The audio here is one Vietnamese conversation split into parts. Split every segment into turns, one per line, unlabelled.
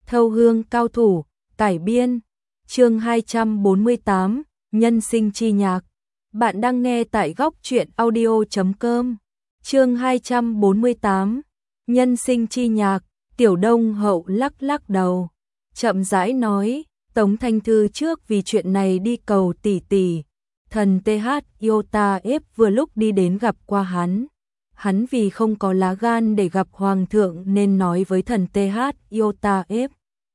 Thâu hương cao thủ, cải biên, chương 248, nhân sinh chi nhạc. Bạn đang nghe tại góc truyện audio.com. Chương 248, nhân sinh chi nhạc. Tiểu Đông Hậu lắc lắc đầu, chậm rãi nói, Tống Thanh Thư trước vì chuyện này đi cầu tỷ tỷ. Thần TH Iota F vừa lúc đi đến gặp qua hắn. Hắn vì không có lá gan để gặp hoàng thượng nên nói với thần TH Iota F.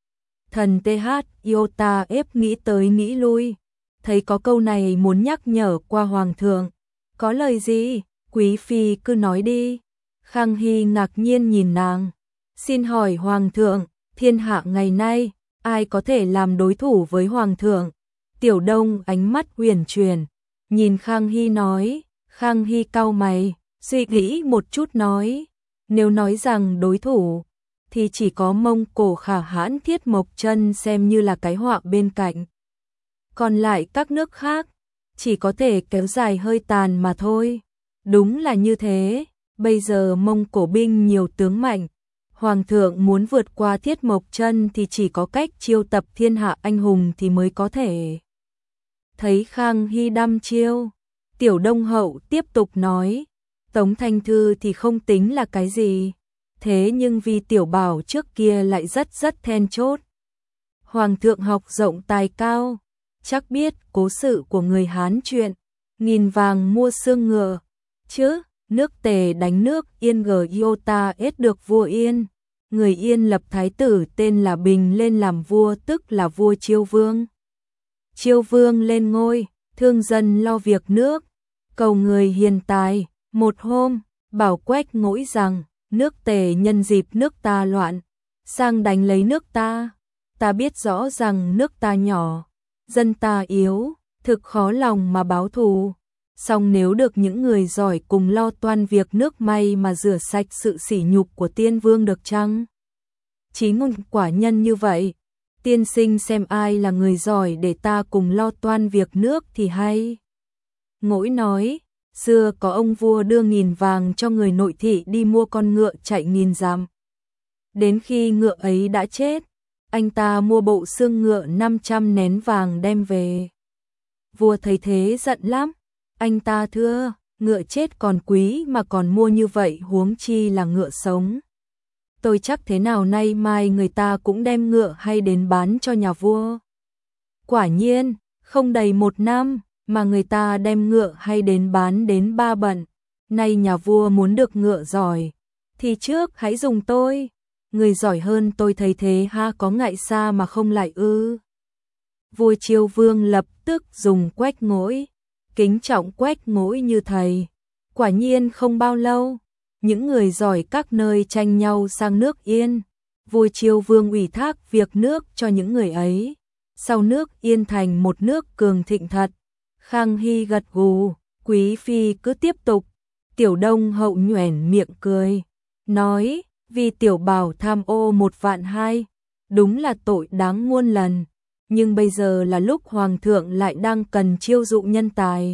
Thần TH Iota F nghĩ tới nghĩ lui, thấy có câu này muốn nhắc nhở qua hoàng thượng. Có lời gì? Quý phi cứ nói đi. Khang Hy ngạc nhiên nhìn nàng. Xin hỏi hoàng thượng, thiên hạ ngày nay, ai có thể làm đối thủ với hoàng thượng? Tiểu Đông ánh mắt uyển chuyển, nhìn Khang Hy nói. Khang Hy cau mày, suy nghĩ một chút nói, nếu nói rằng đối thủ thì chỉ có Mông Cổ Khả Hãn Thiết Mộc Chân xem như là cái họa bên cạnh. Còn lại các nước khác chỉ có thể kéo dài hơi tàn mà thôi. Đúng là như thế, bây giờ Mông Cổ binh nhiều tướng mạnh, hoàng thượng muốn vượt qua Thiết Mộc Chân thì chỉ có cách chiêu tập thiên hạ anh hùng thì mới có thể. Thấy Khang Hy đăm chiêu, Tiểu Đông Hậu tiếp tục nói, Tống Thanh Thư thì không tính là cái gì, thế nhưng vì Tiểu Bảo trước kia lại rất then chốt. Hoàng thượng học rộng tài cao, chắc biết cố sự của người Hán chuyện, nghìn vàng mua xương ngựa, chứ, nước Tề đánh nước Yên Iota S được vua Yên. Người Yên lập thái tử tên là Bình lên làm vua tức là vua Chiêu Vương. Chiêu Vương lên ngôi, thương dân lo việc nước, cầu người hiền tài. Một hôm, bảo Quách Ngỗi rằng, nước Tề nhân dịp nước ta loạn, sang đánh lấy nước ta. Ta biết rõ rằng nước ta nhỏ, dân ta yếu, thực khó lòng mà báo thù. Song nếu được những người giỏi cùng lo toan việc nước may mà rửa sạch sự sỉ nhục của tiên vương được chăng? Chí ngôn quả nhân như vậy, tiên sinh xem ai là người giỏi để ta cùng lo toan việc nước thì hay. Ngỗi nói, xưa có ông vua đưa 1000 vàng cho người nội thị đi mua con ngựa chạy 1000 dặm. Đến khi ngựa ấy đã chết, anh ta mua bộ xương ngựa 500 nén vàng đem về. Vua thấy thế giận lắm, anh ta thưa, ngựa chết còn quý mà còn mua như vậy huống chi là ngựa sống. Tôi chắc thế nào nay mai người ta cũng đem ngựa hay đến bán cho nhà vua. Quả nhiên, không đầy 1 năm mà người ta đem ngựa hay đến bán đến 3 bận. Nay nhà vua muốn được ngựa giỏi, thì trước hãy dùng tôi. Người giỏi hơn tôi thấy thế ha có ngại xa mà không lại ư. Vua Chiêu Vương lập tức dùng Quách Ngỗi, kính trọng Quách Ngỗi như thầy. Quả nhiên không bao lâu, những người giỏi các nơi tranh nhau sang nước Yên. Vua Chiêu Vương ủy thác việc nước cho những người ấy. Sau nước Yên thành một nước cường thịnh thật. Khang Hy gật gù, quý phi cứ tiếp tục. Tiểu Đông Hậu nhoẻn miệng cười, nói, vì Tiểu Bảo tham ô 1.200.000, đúng là tội đáng muôn lần. Nhưng bây giờ là lúc hoàng thượng lại đang cần chiêu dụ nhân tài.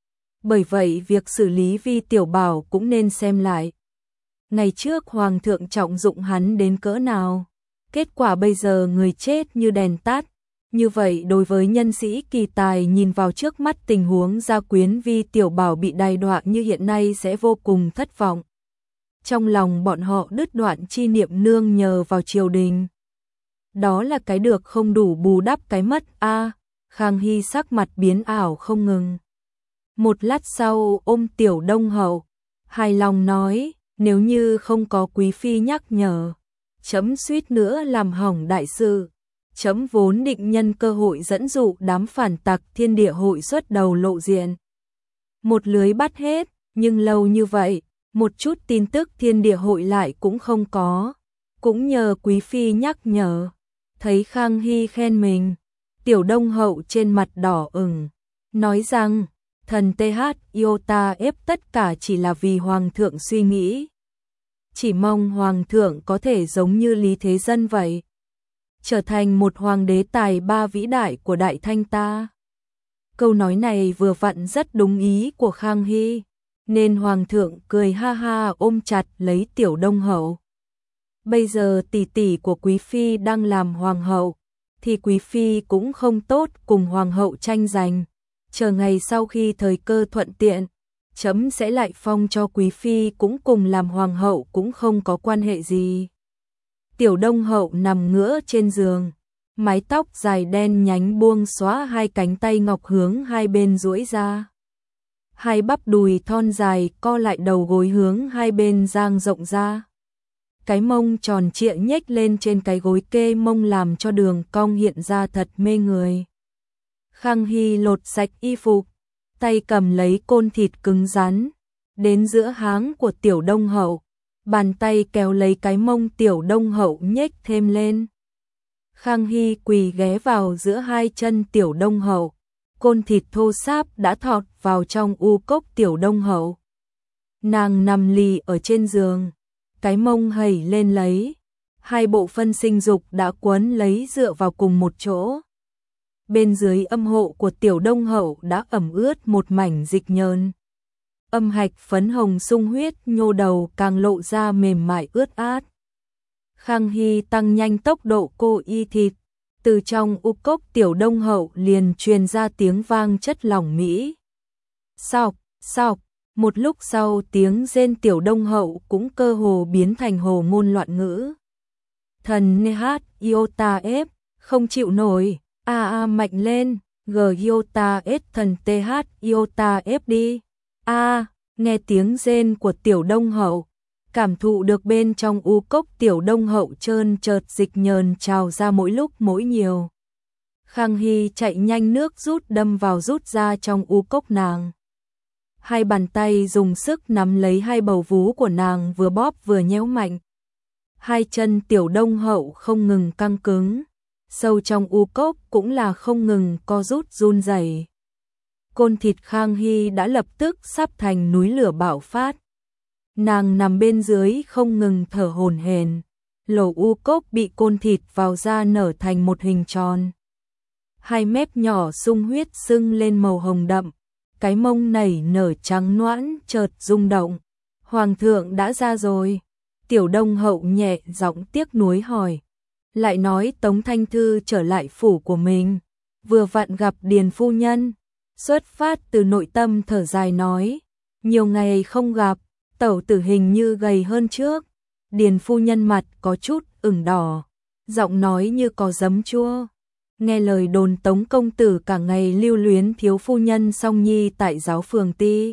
Bởi vậy việc xử lý Vi Tiểu Bảo cũng nên xem lại. Ngày trước hoàng thượng trọng dụng hắn đến cỡ nào, kết quả bây giờ người chết như đèn tắt. Như vậy đối với nhân sĩ kỳ tài nhìn vào trước mắt tình huống gia quyến Vi Tiểu Bảo bị đày đọa như hiện nay sẽ vô cùng thất vọng. Trong lòng bọn họ đứt đoạn chi niệm nương nhờ vào triều đình. Đó là cái được không đủ bù đắp cái mất a. Khang Hy sắc mặt biến ảo không ngừng. Một lát sau ôm Tiểu Đông Hậu, hài lòng nói, nếu như không có quý phi nhắc nhở, chấm suýt nữa làm hỏng đại sự. Chấm vốn định nhân cơ hội dẫn dụ đám phản tặc Thiên Địa Hội xuất đầu lộ diện. Một lưới bắt hết, nhưng lâu như vậy, một chút tin tức Thiên Địa Hội lại cũng không có. Cũng nhờ quý phi nhắc nhở. Thấy Khang Hy khen mình, Tiểu Đông Hậu trên mặt đỏ ửng, nói rằng, thần TH Iota F tất cả chỉ là vì hoàng thượng suy nghĩ. Chỉ mong hoàng thượng có thể giống như Lý Thế Dân vậy, trở thành một hoàng đế tài ba vĩ đại của Đại Thanh ta. Câu nói này vừa vặn rất đúng ý của Khang Hy, nên hoàng thượng cười ha ha ôm chặt lấy Tiểu Đông Hậu. Bây giờ tỷ tỷ của quý phi đang làm hoàng hậu, thì quý phi cũng không tốt cùng hoàng hậu tranh giành. Chờ ngày sau khi thời cơ thuận tiện, chấm sẽ lại phong cho quý phi cũng cùng làm hoàng hậu cũng không có quan hệ gì. Tiểu Đông Hậu nằm ngửa trên giường, mái tóc dài đen nhánh buông xóa, hai cánh tay ngọc hướng hai bên duỗi ra. Hai bắp đùi thon dài co lại, đầu gối hướng hai bên dang rộng ra. Cái mông tròn trịa nhếch lên trên cái gối kê mông làm cho đường cong hiện ra thật mê người. Khang Hy lột sạch y phục, tay cầm lấy côn thịt cứng rắn, đến giữa háng của Tiểu Đông Hậu, bàn tay kéo lấy cái mông Tiểu Đông Hậu nhếch thêm lên. Khang Hy quỳ ghé vào giữa hai chân Tiểu Đông Hậu, côn thịt thô ráp đã thọt vào trong u cốc Tiểu Đông Hậu. Nàng nằm lì ở trên giường, cái mông hẩy lên lấy, hai bộ phân sinh dục đã quấn lấy dựa vào cùng một chỗ. Bên dưới âm hộ của Tiểu Đông Hậu đã ẩm ướt một mảnh dịch nhờn. Âm hạch phấn hồng sung huyết nhô đầu càng lộ ra mềm mại ướt át. Khang Hy tăng nhanh tốc độ cô y thịt, từ trong u cốc Tiểu Đông Hậu liền truyền ra tiếng vang chất lỏng mỹ. Sọc, sọc, một lúc sau tiếng rên Tiểu Đông Hậu cũng cơ hồ biến thành hồ ngôn loạn ngữ. Thần hát iota ép, không chịu nổi, a mạnh lên, g iota s thần th iota ép đi. Nghe tiếng rên của Tiểu Đông Hậu, cảm thụ được bên trong u cốc Tiểu Đông Hậu trơn chợt dịch nhờn trào ra mỗi lúc mỗi nhiều. Khang Hy chạy nhanh nước rút đâm vào rút ra trong u cốc nàng. Hai bàn tay dùng sức nắm lấy hai bầu vú của nàng, vừa bóp vừa nhéo mạnh. Hai chân Tiểu Đông Hậu không ngừng căng cứng, sâu trong u cốc cũng là không ngừng co rút run rẩy. Côn thịt Khang Hy đã lập tức sắp thành núi lửa bạo phát. Nàng nằm bên dưới không ngừng thở hổn hển, lỗ u cốc bị côn thịt vào ra nở thành một hình tròn. Hai mép nhỏ sung huyết sưng lên màu hồng đậm, cái mông nảy nở trắng noãn chợt rung động. Hoàng thượng đã ra rồi. Tiểu Đông Hậu nhẹ giọng tiếc nuối hỏi. Lại nói Tống Thanh Thư trở lại phủ của mình, vừa vặn gặp Điền phu nhân, xuất phát từ nội tâm thở dài nói, nhiều ngày không gặp, tẩu tử hình như gầy hơn trước. Điền phu nhân mặt có chút ửng đỏ, giọng nói như có giấm chua. Nghe lời đồn Tống công tử cả ngày lưu luyến thiếu phu nhân Song Nhi tại giáo phường ti.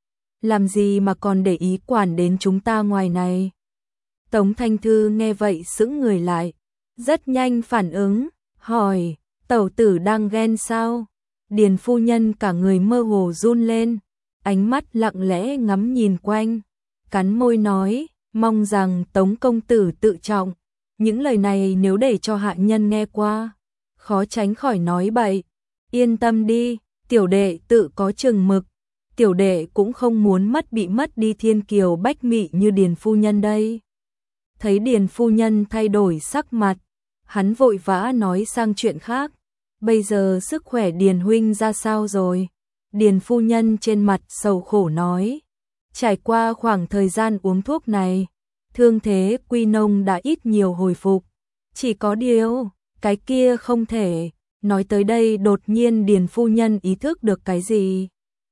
Làm gì mà còn để ý quản đến chúng ta ngoài này. Tống Thanh Thư nghe vậy sững người lại, rất nhanh phản ứng, hỏi, tẩu tử đang ghen sao? Điền phu nhân cả người mơ hồ run lên, ánh mắt lặng lẽ ngắm nhìn quanh, cắn môi nói, mong rằng Tống công tử tự trọng. Những lời này nếu để cho hạ nhân nghe qua, khó tránh khỏi nói bậy. Yên tâm đi, tiểu đệ tự có chừng mực, tiểu đệ cũng không muốn bị mất đi thiên kiều bách mị như Điền phu nhân đây. Thấy Điền phu nhân thay đổi sắc mặt, hắn vội vã nói sang chuyện khác. Bây giờ sức khỏe Điền huynh ra sao rồi? Điền phu nhân trên mặt sầu khổ nói, trải qua khoảng thời gian uống thuốc này, thương thế Quy Nông đã ít nhiều hồi phục. Chỉ có điều, cái kia không thể. Nói tới đây đột nhiên Điền phu nhân ý thức được cái gì,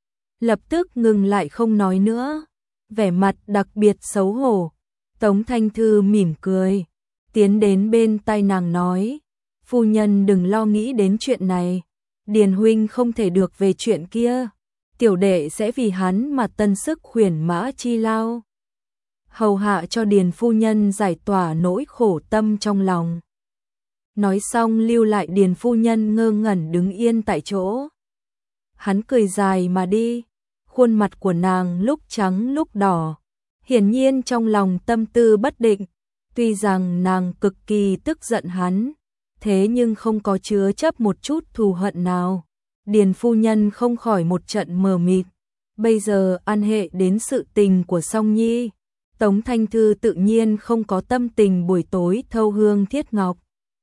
lập tức ngừng lại không nói nữa, vẻ mặt đặc biệt xấu hổ. Tống Thanh Thư mỉm cười, tiến đến bên tai nàng nói, phu nhân đừng lo nghĩ đến chuyện này, Điền huynh không thể được về chuyện kia, tiểu đệ sẽ vì hắn mà tân sức khuyển mã chi lao. Hầu hạ cho Điền phu nhân giải tỏa nỗi khổ tâm trong lòng. Nói xong lưu lại Điền phu nhân ngơ ngẩn đứng yên tại chỗ. Hắn cười dài mà đi, khuôn mặt của nàng lúc trắng lúc đỏ, hiển nhiên trong lòng tâm tư bất định. Tuy rằng nàng cực kỳ tức giận hắn, thế nhưng không có chứa chấp một chút thù hận nào. Điền phu nhân không khỏi một trận mờ mịt. Bây giờ an hệ đến sự tình của Song Nhi, Tống Thanh Thư tự nhiên không có tâm tình buổi tối thâu hương thiết ngọc.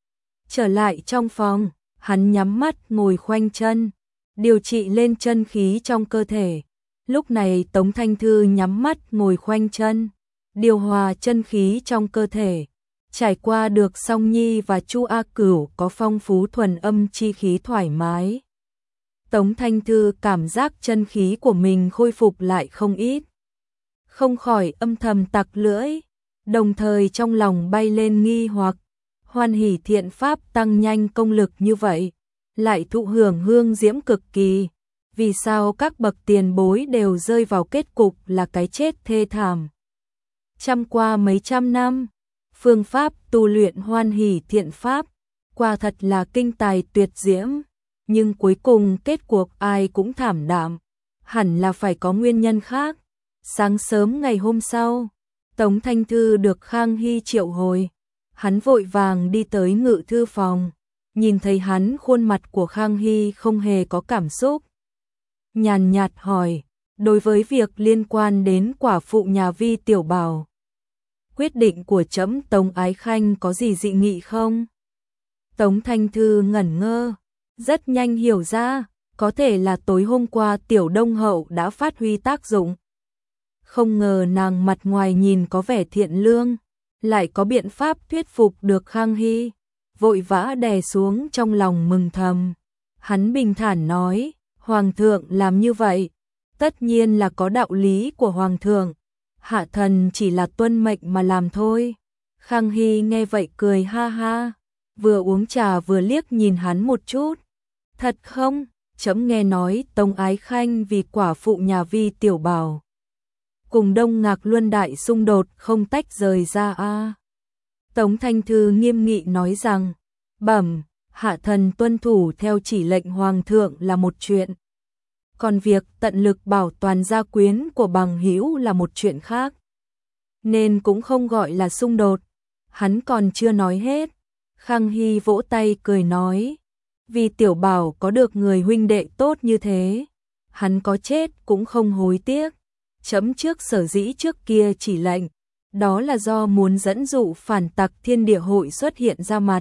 Trở lại trong phòng, hắn nhắm mắt ngồi khoanh chân, điều trị lên chân khí trong cơ thể. Lúc này Tống Thanh Thư nhắm mắt ngồi khoanh chân, điều hòa chân khí trong cơ thể, Trải qua được Song Nhi và Chu A Cửu có phong phú thuần âm chi khí thoải mái. Tống Thanh Thư cảm giác chân khí của mình khôi phục lại không ít. Không khỏi âm thầm tặc lưỡi, đồng thời trong lòng bay lên nghi hoặc, Hoan Hỷ Thiện Pháp tăng nhanh công lực như vậy, lại thụ hưởng hương diễm cực kỳ, vì sao các bậc tiền bối đều rơi vào kết cục là cái chết thê thảm. Qua mấy trăm năm, phương pháp tu luyện Hoan Hỷ Thiện Pháp, quả thật là kinh tài tuyệt diễm, nhưng cuối cùng kết cuộc ai cũng thảm đạm, hẳn là phải có nguyên nhân khác. Sáng sớm ngày hôm sau, Tống Thanh Thư được Khang Hy triệu hồi, hắn vội vàng đi tới ngự thư phòng, nhìn thấy hắn khuôn mặt của Khang Hy không hề có cảm xúc. Nhàn nhạt hỏi, đối với việc liên quan đến quả phụ nhà Vi Tiểu Bảo, quyết định của trẫm Tống Ái Khanh có gì dị nghị không? Tống Thanh Thư ngẩn ngơ, rất nhanh hiểu ra, có thể là tối hôm qua Tiểu Đông Hậu đã phát huy tác dụng. Không ngờ nàng mặt ngoài nhìn có vẻ thiện lương, lại có biện pháp thuyết phục được Khang Hy, vội vã đè xuống trong lòng mừng thầm. Hắn bình thản nói, Hoàng thượng làm như vậy, tất nhiên là có đạo lý của Hoàng thượng, hạ thần chỉ là tuân mệnh mà làm thôi. Khang Hy nghe vậy cười ha ha, vừa uống trà vừa liếc nhìn hắn một chút. Thật không, trẫm nghe nói Tống Ái Khanh vì quả phụ nhà Vi Tiểu Bảo cùng Đông Ngạc Luân đại xung đột không tách rời ra a. Tống Thanh Thư nghiêm nghị nói rằng, bẩm, hạ thần tuân thủ theo chỉ lệnh Hoàng thượng là một chuyện, còn việc tận lực bảo toàn gia quyến của bằng hữu là một chuyện khác, nên cũng không gọi là xung đột. Hắn còn chưa nói hết, Khang Hy vỗ tay cười nói, vì Tiểu Bảo có được người huynh đệ tốt như thế, hắn có chết cũng không hối tiếc. Chấm trước sở dĩ trước kia chỉ lệnh, đó là do muốn dẫn dụ phản tặc Thiên Địa Hội xuất hiện ra mặt.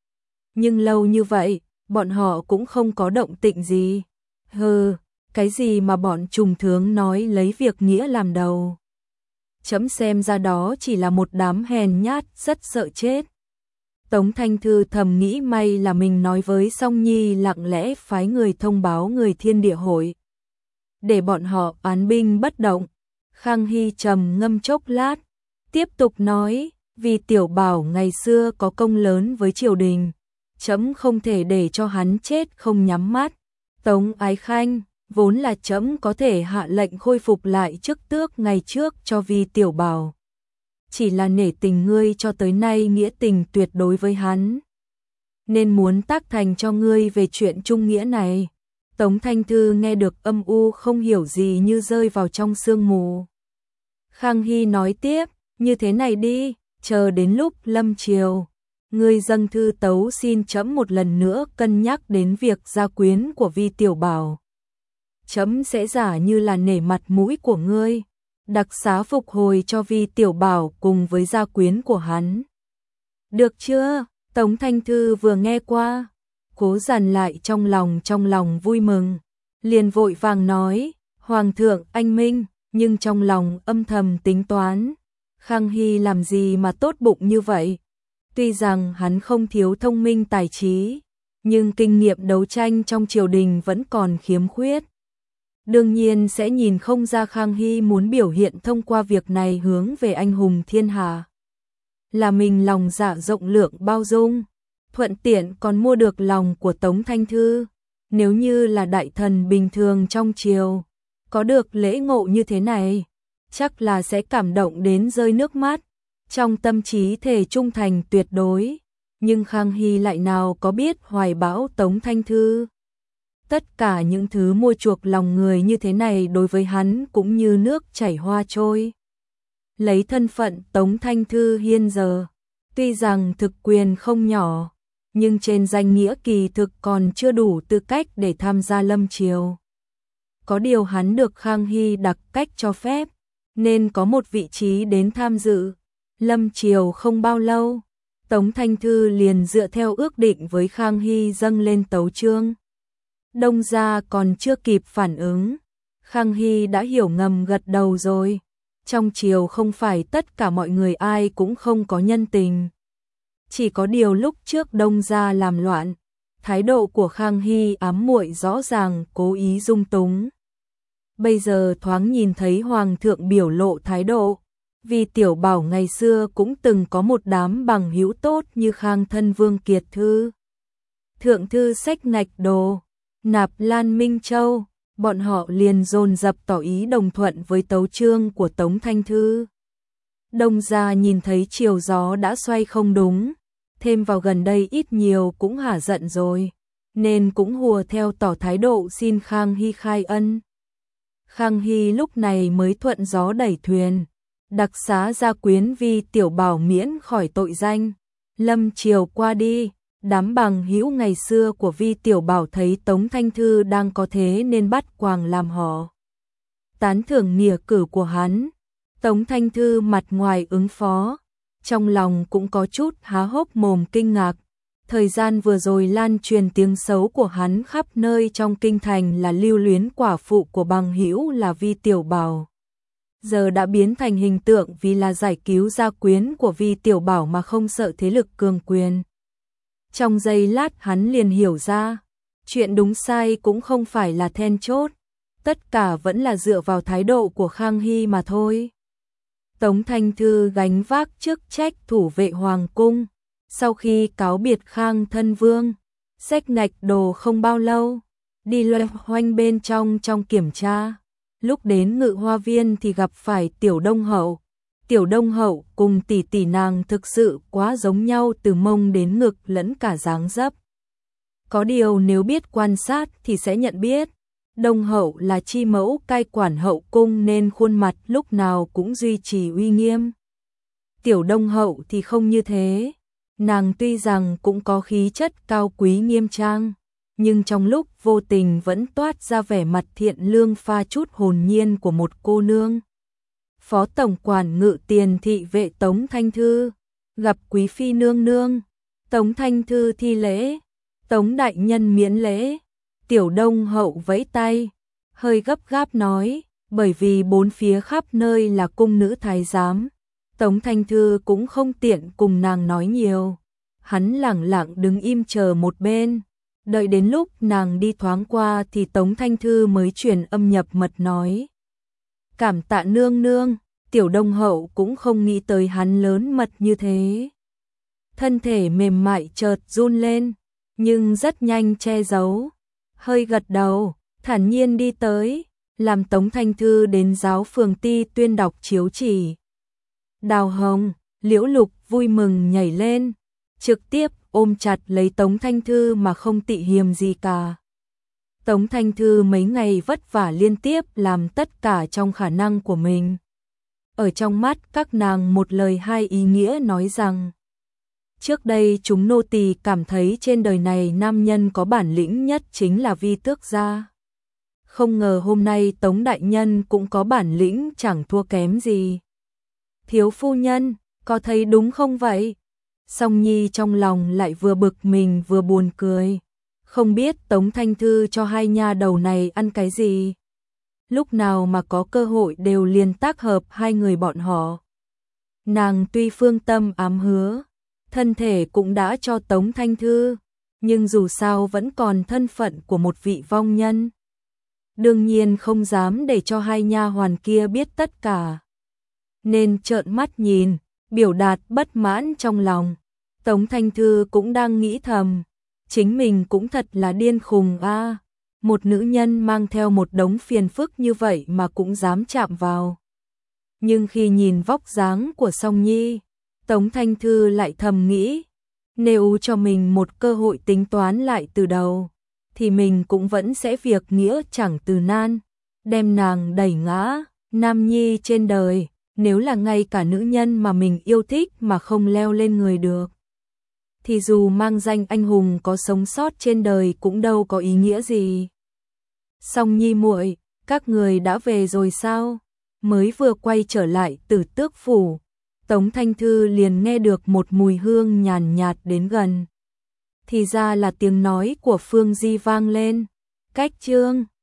Nhưng lâu như vậy, bọn họ cũng không có động tĩnh gì. Hừ, cái gì mà bọn trùng thướng nói lấy việc nghĩa làm đầu. Chấm xem ra đó chỉ là một đám hèn nhát rất sợ chết. Tống Thanh Thư thầm nghĩ may là mình nói với Song Nhi lặng lẽ phái người thông báo người Thiên Địa Hội, để bọn họ án binh bất động. Khang Hy trầm ngâm chốc lát, tiếp tục nói, vì Tiểu Bảo ngày xưa có công lớn với triều đình, trẫm không thể để cho hắn chết không nhắm mắt. Tống Ái Khanh, vốn là trẫm có thể hạ lệnh khôi phục lại chức tước ngày trước cho Vi Tiểu Bảo, chỉ là nể tình ngươi cho tới nay nghĩa tình tuyệt đối với hắn, nên muốn tác thành cho ngươi về chuyện trung nghĩa này. Tống Thanh Thư nghe được âm u không hiểu gì như rơi vào trong sương mù. Khang Hy nói tiếp, như thế này đi, chờ đến lúc lâm triều, ngươi dâng thư tấu xin trẫm một lần nữa cân nhắc đến việc gia quyến của Vi Tiểu Bảo. Trẫm sẽ giả như là nể mặt mũi của ngươi, đặc xá phục hồi cho Vi Tiểu Bảo cùng với gia quyến của hắn. Được chưa? Tống Thanh Thư vừa nghe qua, cố dằn lại trong lòng vui mừng, liền vội vàng nói, Hoàng thượng anh minh, nhưng trong lòng âm thầm tính toán, Khang Hy làm gì mà tốt bụng như vậy. Tuy rằng hắn không thiếu thông minh tài trí, nhưng kinh nghiệm đấu tranh trong triều đình vẫn còn khiếm khuyết. Đương nhiên sẽ nhìn không ra Khang Hy muốn biểu hiện thông qua việc này hướng về anh hùng thiên hạ, là mình lòng dạ rộng lượng bao dung, thuận tiện còn mua được lòng của Tống Thanh Thư. Nếu như là đại thần bình thường trong triều, có được lễ ngộ như thế này, chắc là sẽ cảm động đến rơi nước mắt, trong tâm trí thề trung thành tuyệt đối. Nhưng Khang Hy lại nào có biết hoài bão Tống Thanh Thư. Tất cả những thứ mua chuộc lòng người như thế này đối với hắn cũng như nước chảy hoa trôi. Lấy thân phận Tống Thanh Thư hiện giờ, tuy rằng thực quyền không nhỏ, nhưng trên danh nghĩa kỳ thực còn chưa đủ tư cách để tham gia lâm triều. Có điều hắn được Khang Hy đặc cách cho phép, nên có một vị trí đến tham dự. Lâm triều không bao lâu, Tống Thanh Thư liền dựa theo ước định với Khang Hy dâng lên tấu chương. Đông gia còn chưa kịp phản ứng, Khang Hy đã hiểu ngầm gật đầu rồi. Trong triều không phải tất cả mọi người ai cũng không có nhân tình, Chỉ có điều lúc trước Đông gia làm loạn, thái độ của Khang Hy ám muội rõ ràng cố ý dung túng. Bây giờ thoáng nhìn thấy Hoàng thượng biểu lộ thái độ, vì Tiểu Bảo ngày xưa cũng từng có một đám bằng hữu tốt như Khang Thân Vương Kiệt Thư, Thượng Thư Sách Ngạch Đồ, Nạp Lan Minh Châu, bọn họ liền dồn dập tỏ ý đồng thuận với tấu chương của Tống Thanh Thư. Đông gia nhìn thấy chiều gió đã xoay không đúng, thêm vào gần đây ít nhiều cũng hả giận rồi, nên cũng hùa theo tỏ thái độ xin Khang Hy khai ân. Khang Hy lúc này mới thuận gió đẩy thuyền, đặc xá gia quyến vì Tiểu Bảo miễn khỏi tội danh. Lâm chiều qua đi, đám bằng hữu ngày xưa của Vi Tiểu Bảo thấy Tống Thanh Thư đang có thế nên bắt quàng làm họ tán thưởng nghĩa cử của hắn. Tống Thanh Thư mặt ngoài ứng phó, trong lòng cũng có chút há hốc mồm kinh ngạc. Thời gian vừa rồi lan truyền tiếng xấu của hắn khắp nơi trong kinh thành là lưu luyến quả phụ của bằng hữu là Vi Tiểu Bảo. Giờ đã biến thành hình tượng vì là giải cứu gia quyến của Vi Tiểu Bảo mà không sợ thế lực cường quyền. Trong giây lát hắn liền hiểu ra, chuyện đúng sai cũng không phải là then chốt, tất cả vẫn là dựa vào thái độ của Khang Hy mà thôi. Tống Thanh Thư gánh vác chức trách thủ vệ hoàng cung, sau khi cáo biệt Khang Thân Vương, Sách Ngạch Đồ không bao lâu, đi loanh hoanh bên trong kiểm tra. Lúc đến Ngự Hoa Viên thì gặp phải Tiểu Đông Hậu. Tiểu Đông Hậu cùng tỷ tỷ nàng thực sự quá giống nhau từ mông đến ngực lẫn cả dáng dấp. Có điều nếu biết quan sát thì sẽ nhận biết, Đông Hậu là chi mẫu cai quản hậu cung nên khuôn mặt lúc nào cũng duy trì uy nghiêm. Tiểu Đông Hậu thì không như thế, nàng tuy rằng cũng có khí chất cao quý nghiêm trang, nhưng trong lúc vô tình vẫn toát ra vẻ mặt thiện lương pha chút hồn nhiên của một cô nương. Phó tổng quản Ngự Tiền thị vệ Tống Thanh Thư, gặp quý phi nương nương. Tống Thanh Thư thi lễ, Tống đại nhân miễn lễ. Tiểu Đông Hậu vẫy tay, hơi gấp gáp nói, bởi vì bốn phía khắp nơi là cung nữ thái giám, Tống Thanh Thư cũng không tiện cùng nàng nói nhiều. Hắn lẳng lặng đứng im chờ một bên, đợi đến lúc nàng đi thoáng qua thì Tống Thanh Thư mới truyền âm nhập mật nói. Cảm tạ nương nương. Tiểu Đông Hậu cũng không nghĩ tới hắn lớn mật như thế. Thân thể mềm mại chợt run lên, nhưng rất nhanh che giấu. Hơi gật đầu, thản nhiên đi tới, làm Tống Thanh Thư đến giáo phường Ti Tuyên đọc chiếu chỉ. Đào Hồng, Liễu Lục vui mừng nhảy lên, trực tiếp ôm chặt lấy Tống Thanh Thư mà không tị hiềm gì cả. Tống Thanh Thư mấy ngày vất vả liên tiếp làm tất cả trong khả năng của mình. Ở trong mắt các nàng một lời hai ý nghĩa nói rằng, trước đây chúng nô tỳ cảm thấy trên đời này nam nhân có bản lĩnh nhất chính là Vi Tước gia. Không ngờ hôm nay Tống đại nhân cũng có bản lĩnh chẳng thua kém gì. Thiếu phu nhân, có thấy đúng không vậy? Song Nhi trong lòng lại vừa bực mình vừa buồn cười. Không biết Tống Thanh Thư cho hai nha đầu này ăn cái gì? Lúc nào mà có cơ hội đều liền tác hợp hai người bọn họ. Nàng tuy phương tâm ám hứa, thân thể cũng đã cho Tống Thanh Thư, nhưng dù sao vẫn còn thân phận của một vị vong nhân. Đương nhiên không dám để cho hai nha hoàn kia biết tất cả. Nên trợn mắt nhìn, biểu đạt bất mãn trong lòng. Tống Thanh Thư cũng đang nghĩ thầm, chính mình cũng thật là điên khùng a. Một nữ nhân mang theo một đống phiền phức như vậy mà cũng dám chạm vào. Nhưng khi nhìn vóc dáng của Song Nhi, Tống Thanh Thư lại thầm nghĩ, nếu cho mình một cơ hội tính toán lại từ đầu, thì mình cũng vẫn sẽ việc nghĩa chẳng từ nan, đem nàng đẩy ngã. Nam nhi trên đời, nếu là ngay cả nữ nhân mà mình yêu thích mà không leo lên người được, thì dù mang danh anh hùng có sống sót trên đời cũng đâu có ý nghĩa gì. Song Nhi muội, các người đã về rồi sao? Mới vừa quay trở lại Tử Tước phủ, Tống Thanh Thư liền nghe được một mùi hương nhàn nhạt đến gần. Thì ra là tiếng nói của Phương Di vang lên. Cách chương